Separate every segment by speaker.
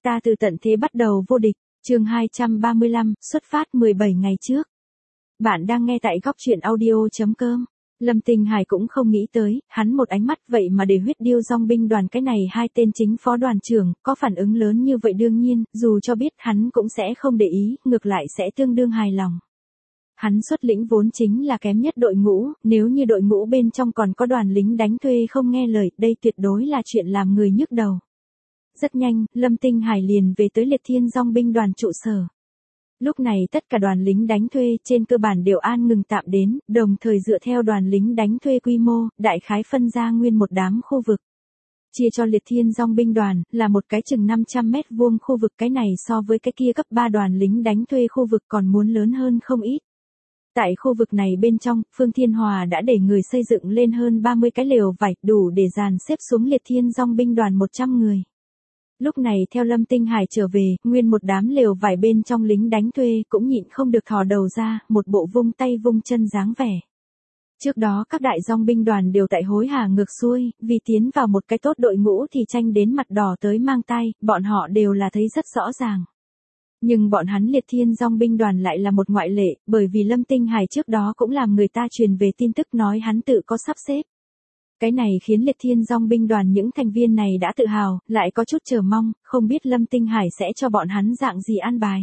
Speaker 1: Ta từ tận thế bắt đầu vô địch, chương 235, xuất phát 17 ngày trước. Bạn đang nghe tại góc truyện audio.com. Lâm Tinh Hải cũng không nghĩ tới, hắn một ánh mắt vậy mà để huyết điêu dòng binh đoàn cái này hai tên chính phó đoàn trưởng, có phản ứng lớn như vậy đương nhiên, dù cho biết hắn cũng sẽ không để ý, ngược lại sẽ tương đương hài lòng. Hắn xuất lĩnh vốn chính là kém nhất đội ngũ, nếu như đội ngũ bên trong còn có đoàn lính đánh thuê không nghe lời, đây tuyệt đối là chuyện làm người nhức đầu. Rất nhanh, Lâm Tinh Hải liền về tới Liệt Thiên Dòng binh đoàn trụ sở. Lúc này tất cả đoàn lính đánh thuê trên cơ bản đều an ngừng tạm đến, đồng thời dựa theo đoàn lính đánh thuê quy mô, đại khái phân ra nguyên một đám khu vực. Chia cho Liệt Thiên Dòng binh đoàn, là một cái chừng 500 mét vuông khu vực, cái này so với cái kia cấp 3 đoàn lính đánh thuê khu vực còn muốn lớn hơn không ít. Tại khu vực này bên trong, Phương Thiên Hòa đã để người xây dựng lên hơn 30 cái lều vải, đủ để dàn xếp xuống Liệt Thiên Dòng binh đoàn 100 người. Lúc này theo Lâm Tinh Hải trở về, nguyên một đám lều vải bên trong lính đánh thuê cũng nhịn không được thò đầu ra, một bộ vung tay vung chân dáng vẻ. Trước đó các đại dòng binh đoàn đều tại hối hả ngược xuôi, vì tiến vào một cái tốt đội ngũ thì tranh đến mặt đỏ tới mang tai, bọn họ đều là thấy rất rõ ràng. Nhưng bọn hắn Liệt Thiên Dòng binh đoàn lại là một ngoại lệ, bởi vì Lâm Tinh Hải trước đó cũng làm người ta truyền về tin tức nói hắn tự có sắp xếp. Cái này khiến Liệt Thiên Dòng binh đoàn những thành viên này đã tự hào, lại có chút chờ mong, không biết Lâm Tinh Hải sẽ cho bọn hắn dạng gì an bài.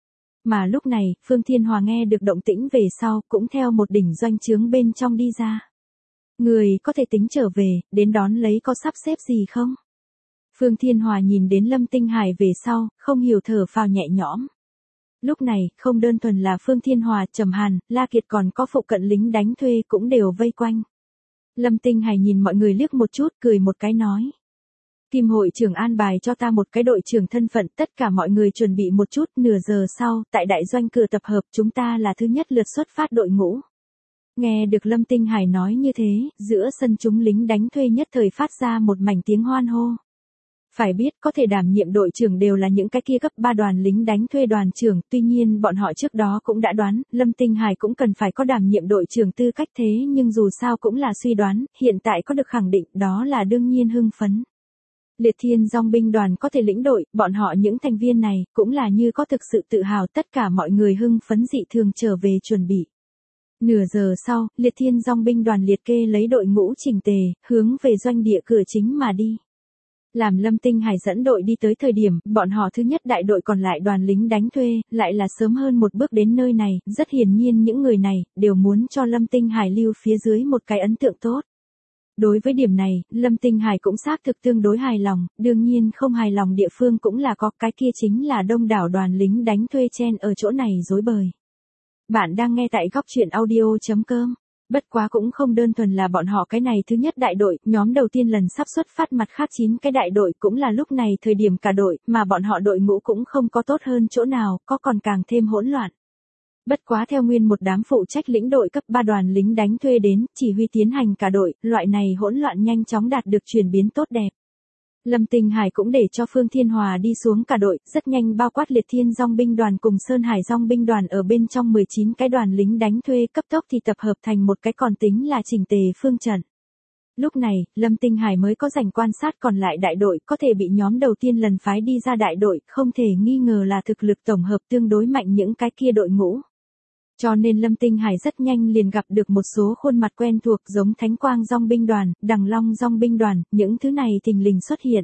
Speaker 1: Mà lúc này, Phương Thiên Hòa nghe được động tĩnh về sau, cũng theo một đỉnh doanh trướng bên trong đi ra. Người có thể tính trở về, đến đón lấy có sắp xếp gì không? Phương Thiên Hòa nhìn đến Lâm Tinh Hải về sau, không hiểu thở phào nhẹ nhõm. Lúc này, không đơn thuần là Phương Thiên Hòa, Trầm Hàn, La Kiệt còn có phụ cận lính đánh thuê cũng đều vây quanh. Lâm Tinh Hải nhìn mọi người liếc một chút, cười một cái nói. Kim hội trưởng an bài cho ta một cái đội trưởng thân phận, tất cả mọi người chuẩn bị một chút, nửa giờ sau, tại đại doanh cửa tập hợp chúng ta là thứ nhất lượt xuất phát đội ngũ. Nghe được Lâm Tinh Hải nói như thế, giữa sân chúng lính đánh thuê nhất thời phát ra một mảnh tiếng hoan hô. Phải biết có thể đảm nhiệm đội trưởng đều là những cái kia cấp 3 đoàn lính đánh thuê đoàn trưởng, tuy nhiên bọn họ trước đó cũng đã đoán, Lâm Tinh Hải cũng cần phải có đảm nhiệm đội trưởng tư cách thế nhưng dù sao cũng là suy đoán, hiện tại có được khẳng định đó là đương nhiên hưng phấn. Liệt Thiên Dòng binh đoàn có thể lĩnh đội, bọn họ những thành viên này cũng là như có thực sự tự hào, tất cả mọi người hưng phấn dị thường trở về chuẩn bị. Nửa giờ sau, Liệt Thiên Dòng binh đoàn liệt kê lấy đội ngũ chỉnh tề, hướng về doanh địa cửa chính mà đi. Làm Lâm Tinh Hải dẫn đội đi tới thời điểm, bọn họ thứ nhất đại đội còn lại đoàn lính đánh thuê, lại là sớm hơn một bước đến nơi này, rất hiển nhiên những người này, đều muốn cho Lâm Tinh Hải lưu phía dưới một cái ấn tượng tốt. Đối với điểm này, Lâm Tinh Hải cũng xác thực tương đối hài lòng, đương nhiên không hài lòng địa phương cũng là có, cái kia chính là đông đảo đoàn lính đánh thuê chen ở chỗ này rối bời. Bạn đang nghe tại góc truyện audio.com. Bất quá cũng không đơn thuần là bọn họ cái này thứ nhất đại đội, nhóm đầu tiên lần sắp xuất phát mặt khác 9 cái đại đội cũng là lúc này thời điểm cả đội, mà bọn họ đội ngũ cũng không có tốt hơn chỗ nào, có còn càng thêm hỗn loạn. Bất quá theo nguyên một đám phụ trách lĩnh đội cấp 3 đoàn lính đánh thuê đến, chỉ huy tiến hành cả đội, loại này hỗn loạn nhanh chóng đạt được chuyển biến tốt đẹp. Lâm Tinh Hải cũng để cho Phương Thiên Hòa đi xuống cả đội, rất nhanh bao quát Liệt Thiên Dòng binh đoàn cùng Sơn Hải Dòng binh đoàn ở bên trong 19 cái đoàn lính đánh thuê cấp tốc thì tập hợp thành một cái còn tính là chỉnh tề phương trận. Lúc này, Lâm Tinh Hải mới có rảnh quan sát còn lại đại đội, có thể bị nhóm đầu tiên lần phái đi ra đại đội, không thể nghi ngờ là thực lực tổng hợp tương đối mạnh những cái kia đội ngũ. Cho nên Lâm Tinh Hải rất nhanh liền gặp được một số khuôn mặt quen thuộc giống Thánh Quang Dòng binh đoàn, Đằng Long Dòng binh đoàn, những thứ này thình lình xuất hiện.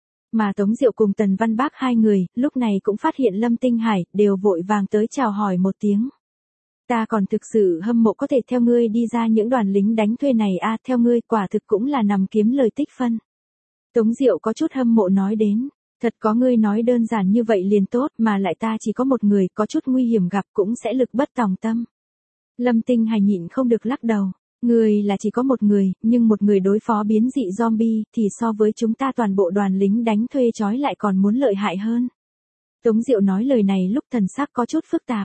Speaker 1: Mà Tống Diệu cùng Tần Văn Bác hai người, lúc này cũng phát hiện Lâm Tinh Hải, đều vội vàng tới chào hỏi một tiếng. Ta còn thực sự hâm mộ có thể theo ngươi đi ra những đoàn lính đánh thuê này a, theo ngươi quả thực cũng là nằm kiếm lời tích phân. Tống Diệu có chút hâm mộ nói đến. Thật có ngươi nói đơn giản như vậy liền tốt, mà lại ta chỉ có một người, có chút nguy hiểm gặp cũng sẽ lực bất tòng tâm. Lâm Tinh Hải nhịn không được lắc đầu. Người là chỉ có một người, nhưng một người đối phó biến dị zombie thì so với chúng ta toàn bộ đoàn lính đánh thuê trói lại còn muốn lợi hại hơn. Tống Diệu nói lời này lúc thần sắc có chút phức tạp.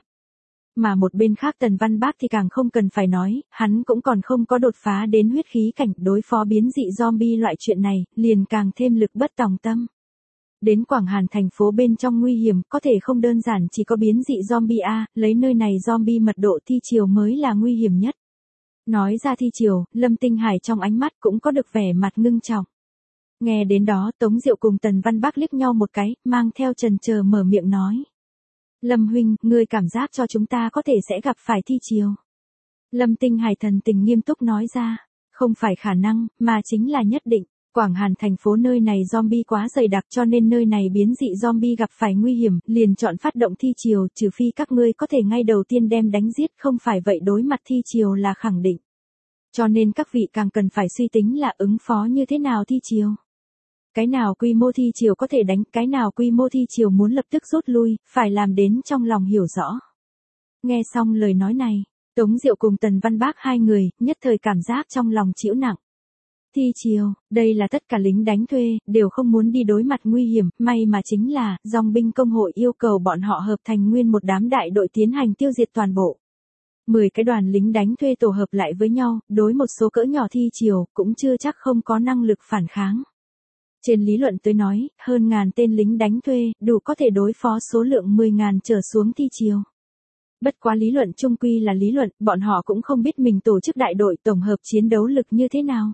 Speaker 1: Mà một bên khác Tần Văn Bác thì càng không cần phải nói, hắn cũng còn không có đột phá đến huyết khí cảnh, đối phó biến dị zombie loại chuyện này, liền càng thêm lực bất tòng tâm. Đến Quảng Hàn thành phố bên trong nguy hiểm, có thể không đơn giản chỉ có biến dị zombie a, lấy nơi này zombie mật độ thi chiều mới là nguy hiểm nhất. Nói ra thi chiều, Lâm Tinh Hải trong ánh mắt cũng có được vẻ mặt ngưng trọng. Nghe đến đó Tống Diệu cùng Tần Văn Bắc liếc nhau một cái, mang theo chần chờ mở miệng nói. Lâm huynh, ngươi cảm giác cho chúng ta có thể sẽ gặp phải thi triều. Lâm Tinh Hải thần tình nghiêm túc nói ra. Không phải khả năng, mà chính là nhất định. Quảng Hàn thành phố nơi này zombie quá dày đặc cho nên nơi này biến dị zombie gặp phải nguy hiểm, liền chọn phát động thi triều, trừ phi các ngươi có thể ngay đầu tiên đem đánh giết, không phải vậy đối mặt thi triều là khẳng định. Cho nên các vị càng cần phải suy tính là ứng phó như thế nào thi triều. Cái nào quy mô thi triều có thể đánh, cái nào quy mô thi triều muốn lập tức rút lui, phải làm đến trong lòng hiểu rõ. Nghe xong lời nói này, Tống Diệu cùng Tần Văn Bác hai người, nhất thời cảm giác trong lòng chịu nặng. Thi triều, đây là tất cả lính đánh thuê, đều không muốn đi đối mặt nguy hiểm, may mà chính là, dòng binh công hội yêu cầu bọn họ hợp thành nguyên một đám đại đội tiến hành tiêu diệt toàn bộ. 10 cái đoàn lính đánh thuê tổ hợp lại với nhau, đối một số cỡ nhỏ thi triều, cũng chưa chắc không có năng lực phản kháng. Trên lý luận tới nói, hơn ngàn tên lính đánh thuê, đủ có thể đối phó số lượng 10.000 trở xuống thi triều. Bất quá lý luận chung quy là lý luận, bọn họ cũng không biết mình tổ chức đại đội tổng hợp chiến đấu lực như thế nào.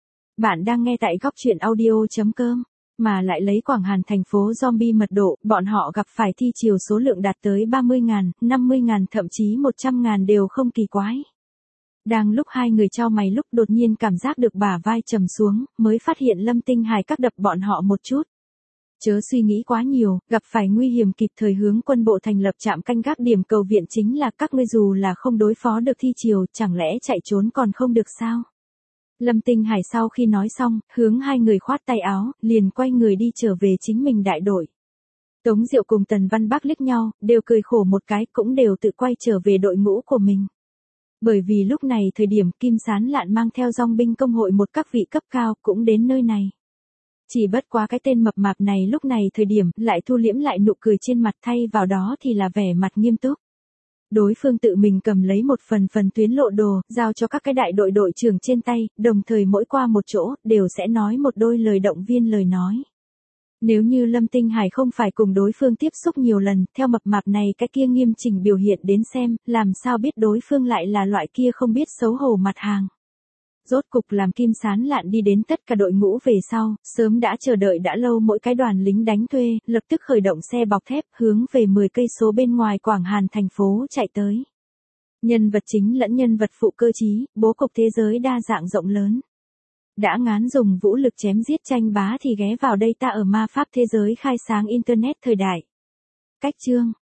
Speaker 1: Bạn đang nghe tại góc truyện audio.com, mà lại lấy Quảng Hàn thành phố zombie mật độ, bọn họ gặp phải thi triều số lượng đạt tới 30.000, 50.000 thậm chí 100.000 đều không kỳ quái. Đang lúc hai người chau mày lúc đột nhiên cảm giác được bả vai trầm xuống, mới phát hiện Lâm Tinh Hải các đập bọn họ một chút. Chớ suy nghĩ quá nhiều, gặp phải nguy hiểm kịp thời hướng quân bộ thành lập trạm canh gác điểm cầu viện chính là các ngươi dù là không đối phó được thi triều, chẳng lẽ chạy trốn còn không được sao? Lâm Tinh Hải sau khi nói xong, hướng hai người khoát tay áo, liền quay người đi trở về chính mình đại đội. Tống Diệu cùng Tần Văn Bắc liếc nhau, đều cười khổ một cái, cũng đều tự quay trở về đội ngũ của mình. Bởi vì lúc này thời điểm Kim Sán Lạn mang theo dòng binh công hội một các vị cấp cao cũng đến nơi này. Chỉ bất quá cái tên mập mạp này lúc này thời điểm lại thu liễm lại nụ cười trên mặt, thay vào đó thì là vẻ mặt nghiêm túc. Đối phương tự mình cầm lấy một phần tuyến lộ đồ, giao cho các cái đại đội đội trưởng trên tay, đồng thời mỗi qua một chỗ, đều sẽ nói một đôi lời động viên lời nói. Nếu như Lâm Tinh Hải không phải cùng đối phương tiếp xúc nhiều lần, theo mập mạp này cái kia nghiêm chỉnh biểu hiện đến xem, làm sao biết đối phương lại là loại kia không biết xấu hổ mặt hàng. Rốt cục làm Kim Sán Lạn đi đến tất cả đội ngũ về sau, sớm đã chờ đợi đã lâu mỗi cái đoàn lính đánh thuê, lập tức khởi động xe bọc thép hướng về 10 cây số bên ngoài Quảng Hàn thành phố chạy tới. Nhân vật chính lẫn nhân vật phụ cơ trí, bố cục thế giới đa dạng rộng lớn. Đã ngán dùng vũ lực chém giết tranh bá thì ghé vào đây ta ở ma pháp thế giới khai sáng Internet thời đại. Cách chương